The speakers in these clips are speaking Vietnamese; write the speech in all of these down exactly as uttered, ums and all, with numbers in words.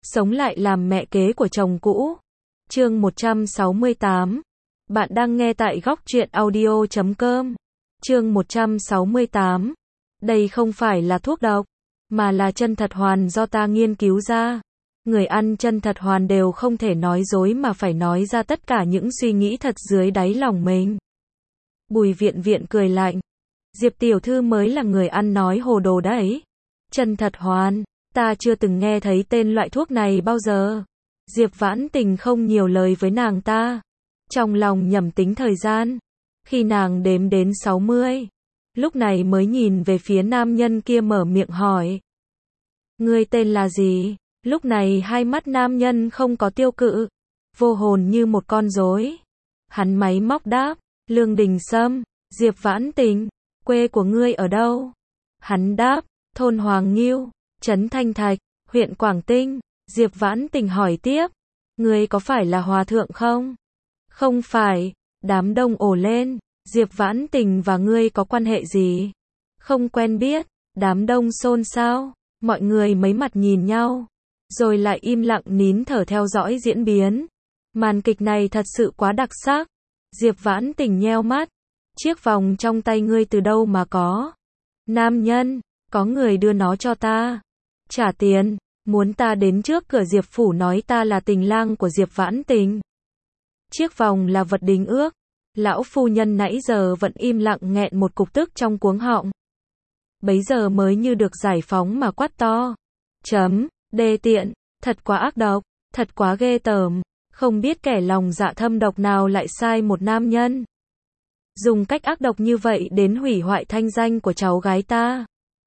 sống lại làm mẹ kế của chồng cũ. Chương một trăm sáu mươi tám. Bạn đang nghe tại góc truyện audio chấm com. Chương một trăm sáu mươi tám. Đây không phải là thuốc độc, mà là chân thật hoàn do ta nghiên cứu ra. Người ăn chân thật hoàn đều không thể nói dối mà phải nói ra tất cả những suy nghĩ thật dưới đáy lòng mình. Bùi Viện Viện cười lạnh. Diệp tiểu thư mới là người ăn nói hồ đồ đấy. Chân thật hoàn, ta chưa từng nghe thấy tên loại thuốc này bao giờ. Diệp Vãn Tình không nhiều lời với nàng ta. Trong lòng nhẩm tính thời gian. Khi nàng đếm đến sáu mươi, lúc này mới nhìn về phía nam nhân kia mở miệng hỏi. Ngươi tên là gì? Lúc này hai mắt nam nhân không có tiêu cự, vô hồn như một con rối. Hắn máy móc đáp, Lương Đình Sâm. Diệp Vãn Tình, quê của ngươi ở đâu? Hắn đáp, thôn Hoàng Nghiêu, trấn Thanh Thạch, huyện Quảng Tinh. Diệp Vãn Tình hỏi tiếp, ngươi có phải là hòa thượng không? Không phải. Đám đông ồ lên, Diệp Vãn Tình và ngươi có quan hệ gì? Không quen biết. Đám đông xôn xao, mọi người mấy mặt nhìn nhau, rồi lại im lặng nín thở theo dõi diễn biến. Màn kịch này thật sự quá đặc sắc. Diệp Vãn Tình nheo mắt, chiếc vòng trong tay ngươi từ đâu mà có? Nam nhân, có người đưa nó cho ta. Trả tiền, muốn ta đến trước cửa Diệp phủ nói ta là tình lang của Diệp Vãn Tình. Chiếc vòng là vật đính ước. Lão phu nhân nãy giờ vẫn im lặng nghẹn một cục tức trong cuống họng. Bấy giờ mới như được giải phóng mà quát to. Chấm, đê tiện, thật quá ác độc, thật quá ghê tởm. Không biết kẻ lòng dạ thâm độc nào lại sai một nam nhân. Dùng cách ác độc như vậy đến hủy hoại thanh danh của cháu gái ta.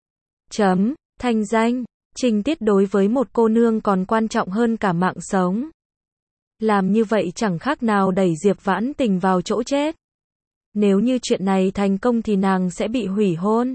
Chấm, thanh danh, trinh tiết đối với một cô nương còn quan trọng hơn cả mạng sống. Làm như vậy chẳng khác nào đẩy Diệp Vãn Tình vào chỗ chết. Nếu như chuyện này thành công thì nàng sẽ bị hủy hôn.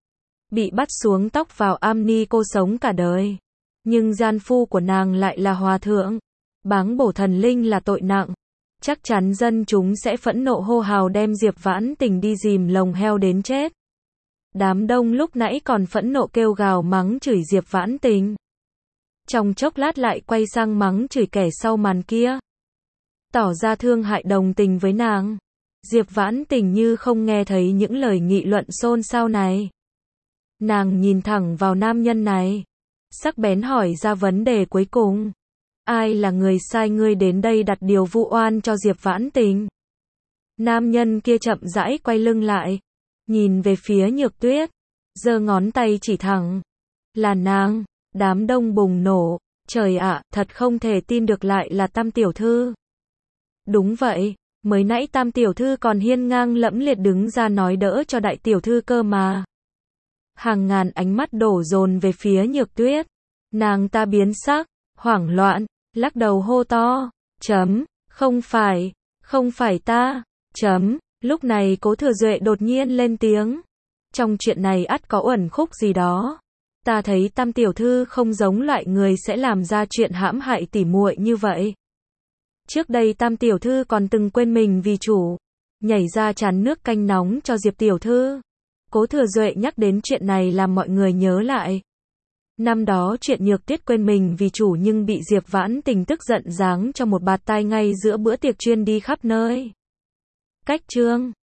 Bị bắt xuống tóc vào am ni cô sống cả đời. Nhưng gian phu của nàng lại là hòa thượng. Báng bổ thần linh là tội nặng. Chắc chắn dân chúng sẽ phẫn nộ hô hào đem Diệp Vãn Tình đi dìm lồng heo đến chết. Đám đông lúc nãy còn phẫn nộ kêu gào mắng chửi Diệp Vãn Tình. Trong chốc lát lại quay sang mắng chửi kẻ sau màn kia. Tỏ ra thương hại đồng tình với nàng. Diệp Vãn Tình như không nghe thấy những lời nghị luận xôn xao này. Nàng nhìn thẳng vào nam nhân này, sắc bén hỏi ra vấn đề cuối cùng. Ai là người sai ngươi đến đây đặt điều vu oan cho Diệp Vãn Tình? Nam nhân kia chậm rãi quay lưng lại, nhìn về phía Nhược Tuyết, giơ ngón tay chỉ thẳng. Là nàng. Đám đông bùng nổ. Trời ạ, thật không thể tin được lại là Tam tiểu thư. Đúng vậy, mới nãy Tam tiểu thư còn hiên ngang lẫm liệt đứng ra nói đỡ cho đại tiểu thư cơ mà. Hàng ngàn ánh mắt đổ dồn về phía Nhược Tuyết. Nàng ta biến sắc, hoảng loạn, lắc đầu hô to. Chấm, không phải, không phải ta. Chấm, lúc này Cố Thừa Duệ đột nhiên lên tiếng. Trong chuyện này ắt có uẩn khúc gì đó. Ta thấy Tam tiểu thư không giống loại người sẽ làm ra chuyện hãm hại tỉ muội như vậy. Trước đây Tam tiểu thư còn từng quên mình vì chủ, nhảy ra tràn nước canh nóng cho Diệp tiểu thư. Cố Thừa Duệ nhắc đến chuyện này làm mọi người nhớ lại. Năm đó chuyện Nhược Tuyết quên mình vì chủ nhưng bị Diệp Vãn Tình tức giận giáng cho một bạt tai ngay giữa bữa tiệc chuyên đi khắp nơi. Cách chương